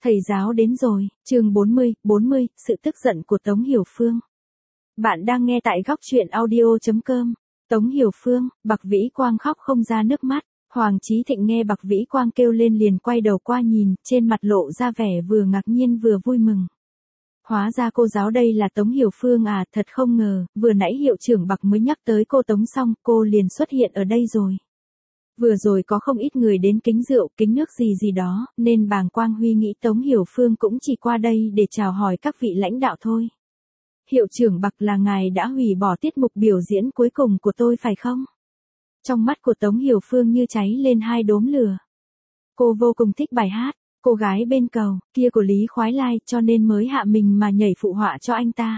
Thầy giáo đến rồi, chương 40, sự tức giận của Tống Hiểu Phương. Bạn đang nghe tại góc truyện audio.com. Tống Hiểu Phương, Bạc Vĩ Quang khóc không ra nước mắt. Hoàng Chí Thịnh nghe Bạc Vĩ Quang kêu lên liền quay đầu qua nhìn, trên mặt lộ ra vẻ vừa ngạc nhiên vừa vui mừng. Hóa ra cô giáo đây là Tống Hiểu Phương à, thật không ngờ, vừa nãy hiệu trưởng Bạc mới nhắc tới cô Tống xong, cô liền xuất hiện ở đây rồi. Vừa rồi có không ít người đến kính rượu, kính nước gì đó, nên bàng Quang Huy nghĩ Tống Hiểu Phương cũng chỉ qua đây để chào hỏi các vị lãnh đạo thôi. Hiệu trưởng Bạc, là ngài đã hủy bỏ tiết mục biểu diễn cuối cùng của tôi phải không? Trong mắt của Tống Hiểu Phương như cháy lên hai đốm lửa. Cô vô cùng thích bài hát, cô gái bên cầu, kia của Lý Khoái Lai, cho nên mới hạ mình mà nhảy phụ họa cho anh ta.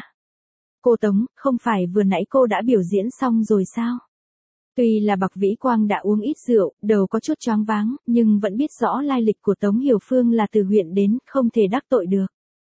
Cô Tống, không phải vừa nãy cô đã biểu diễn xong rồi sao? Tuy là Bạc Vĩ Quang đã uống ít rượu, đầu có chút choáng váng, nhưng vẫn biết rõ lai lịch của Tống Hiểu Phương là từ huyện đến, không thể đắc tội được.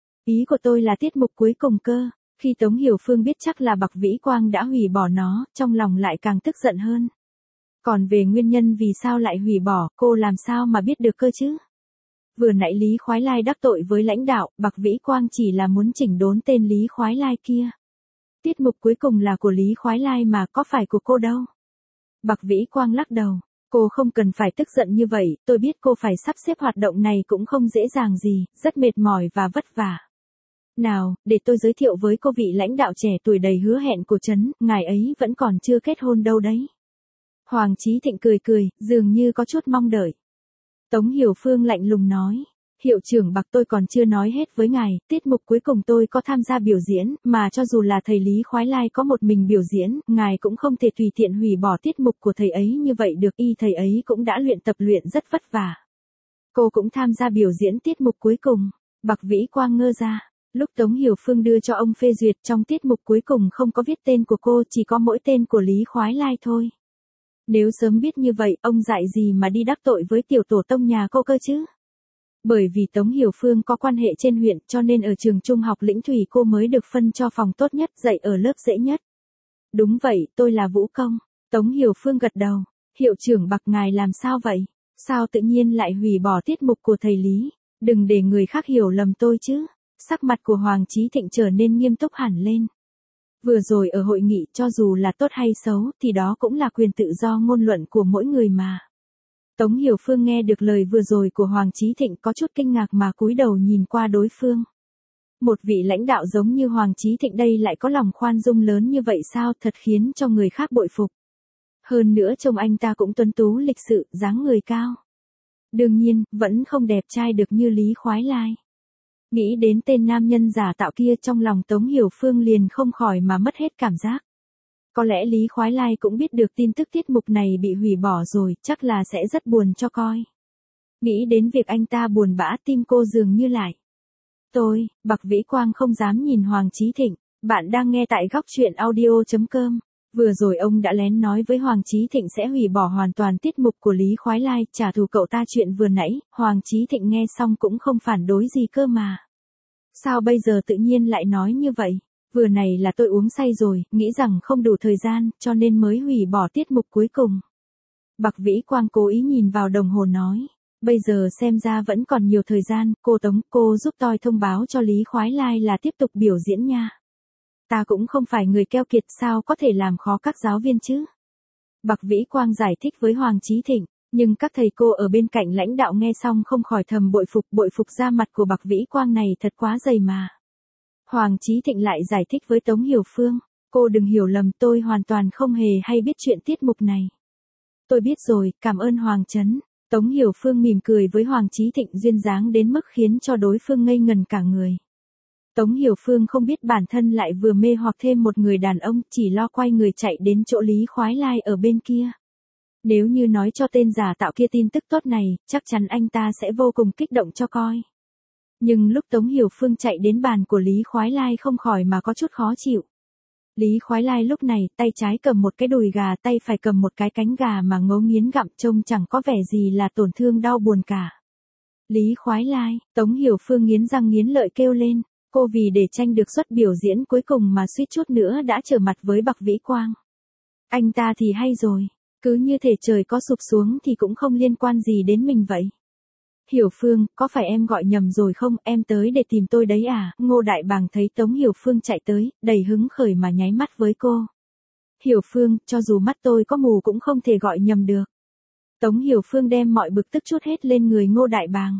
Ý của tôi là tiết mục cuối cùng cơ. Khi Tống Hiểu Phương biết chắc là Bạc Vĩ Quang đã hủy bỏ nó, trong lòng lại càng tức giận hơn. Còn về nguyên nhân vì sao lại hủy bỏ, cô làm sao mà biết được cơ chứ? Vừa nãy Lý Khoái Lai đắc tội với lãnh đạo, Bạc Vĩ Quang chỉ là muốn chỉnh đốn tên Lý Khoái Lai kia. Tiết mục cuối cùng là của Lý Khoái Lai mà, có phải của cô đâu. Bạc Vĩ Quang lắc đầu, cô không cần phải tức giận như vậy, tôi biết cô phải sắp xếp hoạt động này cũng không dễ dàng gì, rất mệt mỏi và vất vả. Nào, để tôi giới thiệu với cô vị lãnh đạo trẻ tuổi đầy hứa hẹn của trấn, ngài ấy vẫn còn chưa kết hôn đâu đấy. Hoàng Chí Thịnh cười, dường như có chút mong đợi. Tống Hiểu Phương lạnh lùng nói, hiệu trưởng Bạc, tôi còn chưa nói hết với ngài, tiết mục cuối cùng tôi có tham gia biểu diễn, mà cho dù là thầy Lý Khoái Lai có một mình biểu diễn, ngài cũng không thể tùy tiện hủy bỏ tiết mục của thầy ấy như vậy được, thầy ấy cũng đã tập luyện rất vất vả. Cô cũng tham gia biểu diễn tiết mục cuối cùng. Bạc Vĩ Quang ngơ ra, lúc Tống Hiểu Phương đưa cho ông phê duyệt trong tiết mục cuối cùng không có viết tên của cô, chỉ có mỗi tên của Lý Khoái Lai thôi. Nếu sớm biết như vậy, ông dại gì mà đi đắc tội với tiểu tổ tông nhà cô cơ chứ? Bởi vì Tống Hiểu Phương có quan hệ trên huyện, cho nên ở trường trung học Lĩnh Thủy cô mới được phân cho phòng tốt nhất, dạy ở lớp dễ nhất. Đúng vậy, tôi là vũ công. Tống Hiểu Phương gật đầu. Hiệu trưởng Bạc, ngài làm sao vậy? Sao tự nhiên lại hủy bỏ tiết mục của thầy Lý? Đừng để người khác hiểu lầm tôi chứ. Sắc mặt của Hoàng Chí Thịnh trở nên nghiêm túc hẳn lên. Vừa rồi ở hội nghị, cho dù là tốt hay xấu, thì đó cũng là quyền tự do ngôn luận của mỗi người mà. Tống Hiểu Phương nghe được lời vừa rồi của Hoàng Chí Thịnh có chút kinh ngạc mà cúi đầu nhìn qua đối phương. Một vị lãnh đạo giống như Hoàng Chí Thịnh đây lại có lòng khoan dung lớn như vậy sao, thật khiến cho người khác bội phục. Hơn nữa trông anh ta cũng tuấn tú lịch sự, dáng người cao. Đương nhiên, vẫn không đẹp trai được như Lý Khoái Lai. Nghĩ đến tên nam nhân giả tạo kia, trong lòng Tống Hiểu Phương liền không khỏi mà mất hết cảm giác. Có lẽ Lý Khoái Lai cũng biết được tin tức tiết mục này bị hủy bỏ rồi, chắc là sẽ rất buồn cho coi. Nghĩ đến việc anh ta buồn bã, tim cô dường như lại. Bạc Vĩ Quang không dám nhìn Hoàng Chí Thịnh. Bạn đang nghe tại góc truyện audio.com. Vừa rồi ông đã lén nói với Hoàng Chí Thịnh sẽ hủy bỏ hoàn toàn tiết mục của Lý Khoái Lai, trả thù cậu ta chuyện vừa nãy. Hoàng Chí Thịnh nghe xong cũng không phản đối gì cơ mà. Sao bây giờ tự nhiên lại nói như vậy? Vừa này là tôi uống say rồi, nghĩ rằng không đủ thời gian, cho nên mới hủy bỏ tiết mục cuối cùng. Bạc Vĩ Quang cố ý nhìn vào đồng hồ nói. Bây giờ xem ra vẫn còn nhiều thời gian, cô Tống, cô giúp tôi thông báo cho Lý Khoái Lai là tiếp tục biểu diễn nha. Ta cũng không phải người keo kiệt, sao có thể làm khó các giáo viên chứ? Bạc Vĩ Quang giải thích với Hoàng Chí Thịnh, nhưng các thầy cô ở bên cạnh lãnh đạo nghe xong không khỏi thầm bội phục da mặt của Bạc Vĩ Quang này thật quá dày mà. Hoàng Chí Thịnh lại giải thích với Tống Hiểu Phương, cô đừng hiểu lầm, tôi hoàn toàn không hề hay biết chuyện tiết mục này. Tôi biết rồi, cảm ơn Hoàng Trấn. Tống Hiểu Phương mỉm cười với Hoàng Chí Thịnh duyên dáng đến mức khiến cho đối phương ngây ngần cả người. Tống Hiểu Phương không biết bản thân lại vừa mê hoặc thêm một người đàn ông, chỉ lo quay người chạy đến chỗ Lý Khoái Lai ở bên kia. Nếu như nói cho tên giả tạo kia tin tức tốt này, chắc chắn anh ta sẽ vô cùng kích động cho coi. Nhưng lúc Tống Hiểu Phương chạy đến bàn của Lý Khoái Lai không khỏi mà có chút khó chịu. Lý Khoái Lai lúc này, tay trái cầm một cái đùi gà, tay phải cầm một cái cánh gà mà ngấu nghiến gặm, trông chẳng có vẻ gì là tổn thương đau buồn cả. Lý Khoái Lai, Tống Hiểu Phương nghiến răng nghiến lợi kêu lên, cô vì để tranh được suất biểu diễn cuối cùng mà suýt chút nữa đã trở mặt với Bạc Vĩ Quang. Anh ta thì hay rồi, cứ như thể trời có sụp xuống thì cũng không liên quan gì đến mình vậy. Hiểu Phương, có phải em gọi nhầm rồi không, em tới để tìm tôi đấy à? Ngô Đại Bàng thấy Tống Hiểu Phương chạy tới, đầy hứng khởi mà nháy mắt với cô. Hiểu Phương, cho dù mắt tôi có mù cũng không thể gọi nhầm được. Tống Hiểu Phương đem mọi bực tức chút hết lên người Ngô Đại Bàng.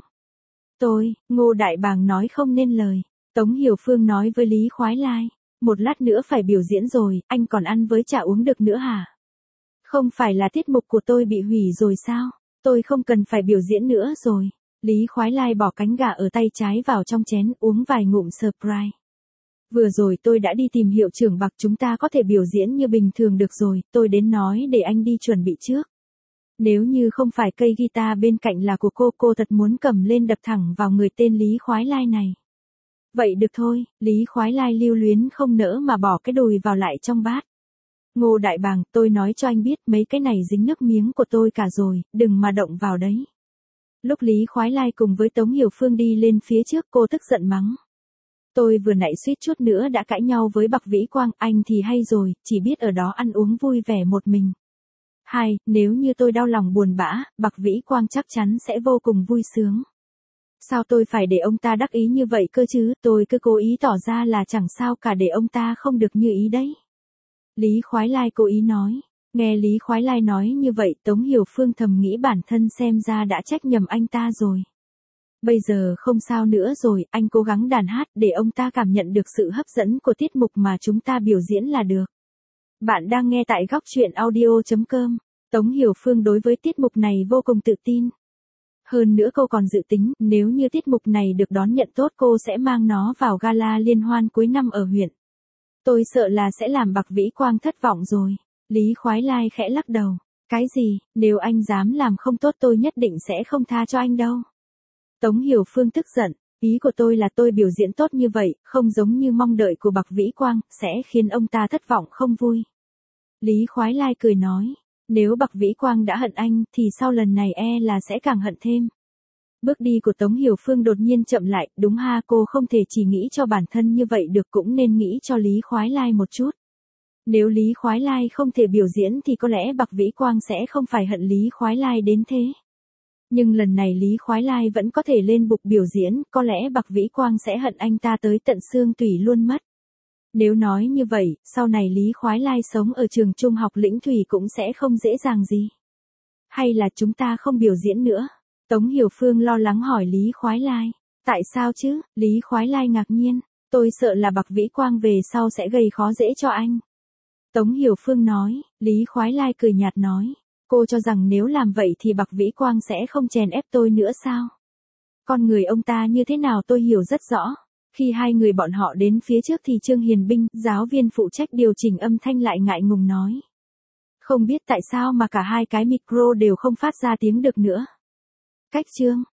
Ngô Đại Bàng nói không nên lời. Tống Hiểu Phương nói với Lý Khoái Lai, một lát nữa phải biểu diễn rồi, anh còn ăn với chả uống được nữa hả? Không phải là tiết mục của tôi bị hủy rồi sao? Tôi không cần phải biểu diễn nữa rồi. Lý Khoái Lai bỏ cánh gà ở tay trái vào trong chén uống vài ngụm surprise. Vừa rồi tôi đã đi tìm hiệu trưởng Bạc, chúng ta có thể biểu diễn như bình thường được rồi, tôi đến nói để anh đi chuẩn bị trước. Nếu như không phải cây guitar bên cạnh là của cô thật muốn cầm lên đập thẳng vào người tên Lý Khoái Lai này. Vậy được thôi, Lý Khoái Lai lưu luyến không nỡ mà bỏ cái đùi vào lại trong bát. Ngô Đại Bàng, tôi nói cho anh biết mấy cái này dính nước miếng của tôi cả rồi, đừng mà động vào đấy. Lúc Lý Khoái Lai cùng với Tống Hiểu Phương đi lên phía trước, cô tức giận mắng. Tôi vừa nãy suýt chút nữa đã cãi nhau với Bạc Vĩ Quang, anh thì hay rồi, chỉ biết ở đó ăn uống vui vẻ một mình. Nếu như tôi đau lòng buồn bã, Bạc Vĩ Quang chắc chắn sẽ vô cùng vui sướng. Sao tôi phải để ông ta đắc ý như vậy cơ chứ, tôi cứ cố ý tỏ ra là chẳng sao cả để ông ta không được như ý đấy. Lý Khoái Lai cố ý nói. Nghe Lý Khoái Lai nói như vậy, Tống Hiểu Phương thầm nghĩ bản thân xem ra đã trách nhầm anh ta rồi. Bây giờ không sao nữa rồi, anh cố gắng đàn hát để ông ta cảm nhận được sự hấp dẫn của tiết mục mà chúng ta biểu diễn là được. Bạn đang nghe tại góc truyện audio.com. Tống Hiểu Phương đối với tiết mục này vô cùng tự tin. Hơn nữa cô còn dự tính, nếu như tiết mục này được đón nhận tốt cô sẽ mang nó vào gala liên hoan cuối năm ở huyện. Tôi sợ là sẽ làm Bạc Vĩ Quang thất vọng rồi. Lý Khoái Lai khẽ lắc đầu. Cái gì, nếu anh dám làm không tốt tôi nhất định sẽ không tha cho anh đâu. Tống Hiểu Phương tức giận, ý của tôi là tôi biểu diễn tốt như vậy, không giống như mong đợi của Bạc Vĩ Quang, sẽ khiến ông ta thất vọng không vui. Lý Khoái Lai cười nói, nếu Bạc Vĩ Quang đã hận anh thì sau lần này là sẽ càng hận thêm. Bước đi của Tống Hiểu Phương đột nhiên chậm lại, đúng ha, cô không thể chỉ nghĩ cho bản thân như vậy được, cũng nên nghĩ cho Lý Khoái Lai một chút. Nếu Lý Khoái Lai không thể biểu diễn thì có lẽ Bạc Vĩ Quang sẽ không phải hận Lý Khoái Lai đến thế. Nhưng lần này Lý Khoái Lai vẫn có thể lên bục biểu diễn, có lẽ Bạc Vĩ Quang sẽ hận anh ta tới tận xương tủy luôn mất. Nếu nói như vậy, sau này Lý Khoái Lai sống ở trường trung học Lĩnh Thủy cũng sẽ không dễ dàng gì. Hay là chúng ta không biểu diễn nữa? Tống Hiểu Phương lo lắng hỏi Lý Khoái Lai. Tại sao chứ? Lý Khoái Lai ngạc nhiên. Tôi sợ là Bạc Vĩ Quang về sau sẽ gây khó dễ cho anh. Tống Hiểu Phương nói. Lý Khoái Lai cười nhạt nói. Cô cho rằng nếu làm vậy thì Bạc Vĩ Quang sẽ không chèn ép tôi nữa sao? Con người ông ta như thế nào tôi hiểu rất rõ. Khi hai người bọn họ đến phía trước thì Trương Hiền Binh, giáo viên phụ trách điều chỉnh âm thanh lại ngại ngùng nói. Không biết tại sao mà cả hai cái micro đều không phát ra tiếng được nữa. Cách Trương,